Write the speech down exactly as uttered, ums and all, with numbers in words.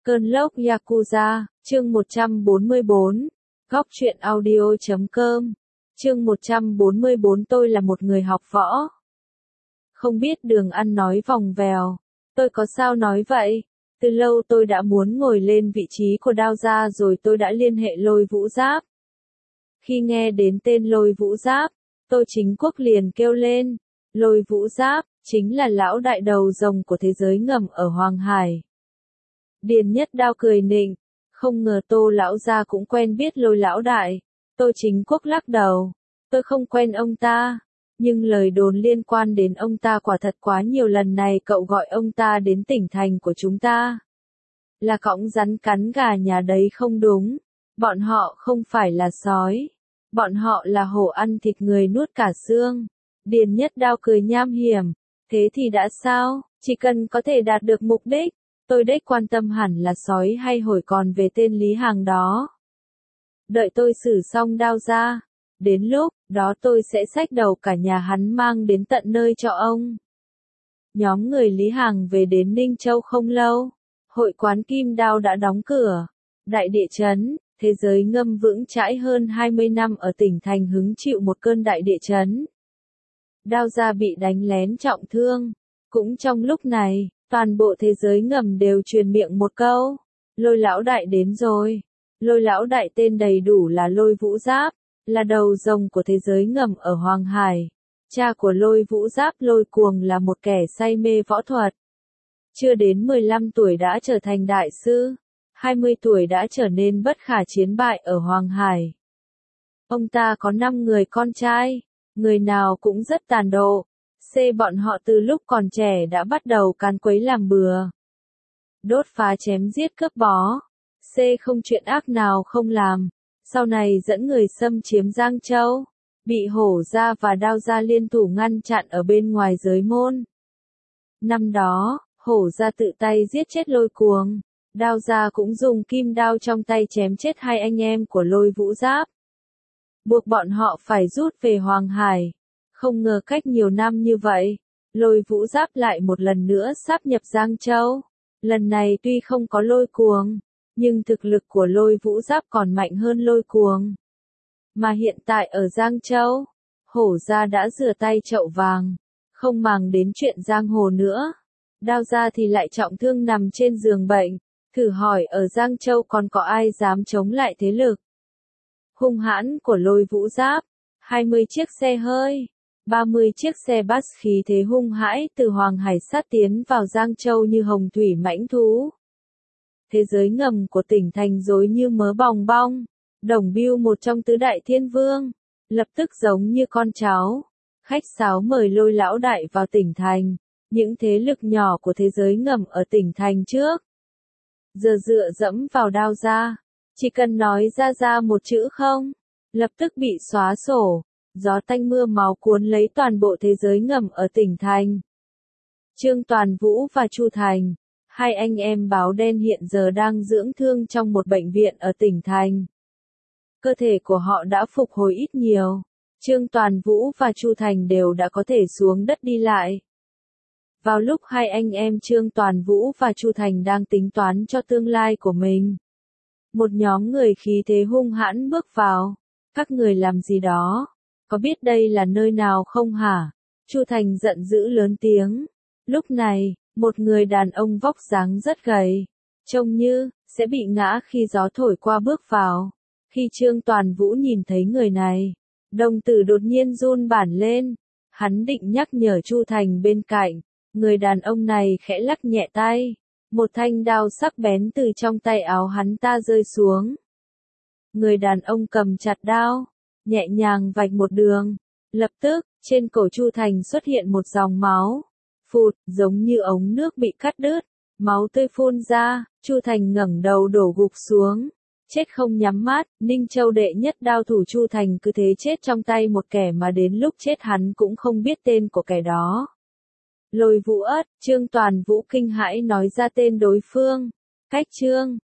Cơn lốc Yakuza, chương một trăm bốn mươi bốn, Góc truyện audio.com, chương một trăm bốn mươi bốn tôi là một người học võ. Không biết đường ăn nói vòng vèo, tôi có sao nói vậy? Từ lâu tôi đã muốn ngồi lên vị trí của Đao Gia rồi tôi đã liên hệ Lôi Vũ Giáp. Khi nghe đến tên Lôi Vũ Giáp, tôi chính quốc liền kêu lên, Lôi Vũ Giáp, chính là lão đại đầu rồng của thế giới ngầm ở Hoàng Hải. Điền Nhất Đao cười nịnh, không ngờ Tô lão gia cũng quen biết Lôi lão đại. Tô Chính Quốc lắc đầu, tôi không quen ông ta, nhưng lời đồn liên quan đến ông ta quả thật quá nhiều, lần này cậu gọi ông ta đến tỉnh thành của chúng ta. Là cõng rắn cắn gà nhà đấy không đúng, bọn họ không phải là sói, bọn họ là hổ ăn thịt người nuốt cả xương. Điền Nhất Đao cười nham hiểm, thế thì đã sao, chỉ cần có thể đạt được mục đích. Tôi đếch quan tâm hẳn là sói hay hổi, còn về tên Lý Hàng đó. Đợi tôi xử xong Đao Gia, đến lúc đó tôi sẽ xách đầu cả nhà hắn mang đến tận nơi cho ông. Nhóm người Lý Hàng về đến Ninh Châu không lâu, hội quán Kim Đao đã đóng cửa. Đại địa chấn, thế giới ngầm vững chãi hơn hai mươi năm ở tỉnh thành hứng chịu một cơn đại địa chấn. Đao Gia bị đánh lén trọng thương. Cũng trong lúc này, toàn bộ thế giới ngầm đều truyền miệng một câu, Lôi lão đại đến rồi. Lôi lão đại tên đầy đủ là Lôi Vũ Giáp, là đầu rồng của thế giới ngầm ở Hoàng Hải. Cha của Lôi Vũ Giáp Lôi Cuồng là một kẻ say mê võ thuật. Chưa đến mười lăm tuổi đã trở thành đại sư, hai mươi tuổi đã trở nên bất khả chiến bại ở Hoàng Hải. Ông ta có năm người con trai, người nào cũng rất tàn độ. C bọn họ từ lúc còn trẻ đã bắt đầu càn quấy làm bừa, đốt phá chém giết cướp bó. C không chuyện ác nào không làm, sau này dẫn người xâm chiếm Giang Châu, bị Hổ Gia và Đao Gia liên thủ ngăn chặn ở bên ngoài giới môn. Năm đó, Hổ Gia tự tay giết chết Lôi Cuồng, Đao Gia cũng dùng kim đao trong tay chém chết hai anh em của Lôi Vũ Giáp, buộc bọn họ phải rút về Hoàng Hải. Không ngờ cách nhiều năm như vậy, Lôi Vũ Giáp lại một lần nữa sáp nhập Giang Châu. Lần này tuy không có Lôi Cuồng, nhưng thực lực của Lôi Vũ Giáp còn mạnh hơn Lôi Cuồng. Mà hiện tại ở Giang Châu, Hổ Gia đã rửa tay chậu vàng, không màng đến chuyện giang hồ nữa. Đao Gia thì lại trọng thương nằm trên giường bệnh, thử hỏi ở Giang Châu còn có ai dám chống lại thế lực hung hãn của Lôi Vũ Giáp. hai mươi chiếc xe hơi, ba mươi chiếc xe bus khí thế hung hãi từ Hoàng Hải sát tiến vào Giang Châu như hồng thủy mãnh thú. Thế giới ngầm của tỉnh thành rối như mớ bòng bong. Đồng Bưu, một trong tứ đại thiên vương, lập tức giống như con cháu, khách sáo mời Lôi lão đại vào tỉnh thành. Những thế lực nhỏ của thế giới ngầm ở tỉnh thành trước giờ dựa dẫm vào Đao Gia, chỉ cần nói ra ra một chữ không, lập tức bị xóa sổ. Gió tanh mưa máu cuốn lấy toàn bộ thế giới ngầm ở tỉnh thành. Trương Toàn Vũ và Chu Thành, hai anh em báo đen hiện giờ đang dưỡng thương trong một bệnh viện ở tỉnh thành. Cơ thể của họ đã phục hồi ít nhiều. Trương Toàn Vũ và Chu Thành đều đã có thể xuống đất đi lại. Vào lúc hai anh em Trương Toàn Vũ và Chu Thành đang tính toán cho tương lai của mình, một nhóm người khí thế hung hãn bước vào. Các người làm gì đó? Có biết đây là nơi nào không hả? Chu Thành giận dữ lớn tiếng. Lúc này, một người đàn ông vóc dáng rất gầy, trông như sẽ bị ngã khi gió thổi qua bước vào. Khi Trương Toàn Vũ nhìn thấy người này, đồng tử đột nhiên run bản lên. Hắn định nhắc nhở Chu Thành bên cạnh, người đàn ông này khẽ lắc nhẹ tay, một thanh đao sắc bén từ trong tay áo hắn ta rơi xuống. Người đàn ông cầm chặt đao, nhẹ nhàng vạch một đường. Lập tức, trên cổ Chu Thành xuất hiện một dòng máu. Phụt, giống như ống nước bị cắt đứt. Máu tươi phun ra, Chu Thành ngẩng đầu đổ gục xuống. Chết không nhắm mắt, Ninh Châu đệ nhất đao thủ Chu Thành cứ thế chết trong tay một kẻ mà đến lúc chết hắn cũng không biết tên của kẻ đó. Lôi Vũ Ất, Trương Toàn Vũ kinh hãi nói ra tên đối phương. Cách Trương,